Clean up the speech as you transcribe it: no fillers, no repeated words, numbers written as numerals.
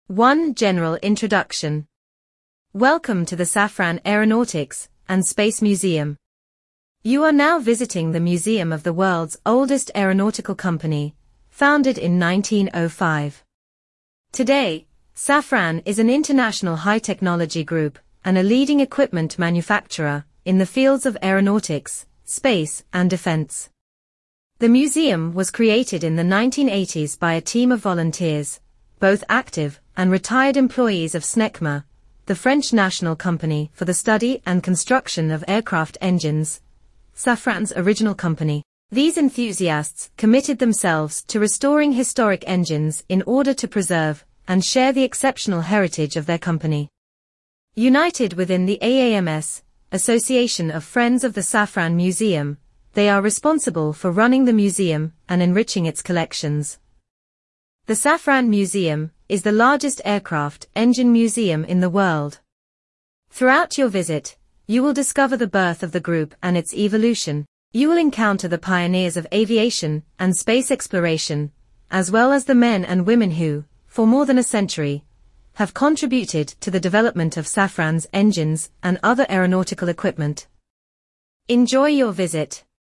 1. General Introduction. Welcome to the Safran Aeronautics and Space Museum. You are now visiting the museum of the world's oldest aeronautical company, founded in 1905. Today, Safran is an international high-technology group and a leading equipment manufacturer in the fields of aeronautics, space, and defense. The museum was created in the 1980s by a team of volunteers, both active and retired employees of SNECMA, the French national company for the study and construction of aircraft engines, Safran's original company. These enthusiasts committed themselves to restoring historic engines in order to preserve and share the exceptional heritage of their company. United within the AAMS, Association of Friends of the Safran Museum, they are responsible for running the museum and enriching its collections. The Safran Museum is the largest aircraft engine museum in the world. Throughout your visit, you will discover the birth of the group and its evolution. You will encounter the pioneers of aviation and space exploration, as well as the men and women who, for more than a century, have contributed to the development of Safran's engines and other aeronautical equipment. Enjoy your visit.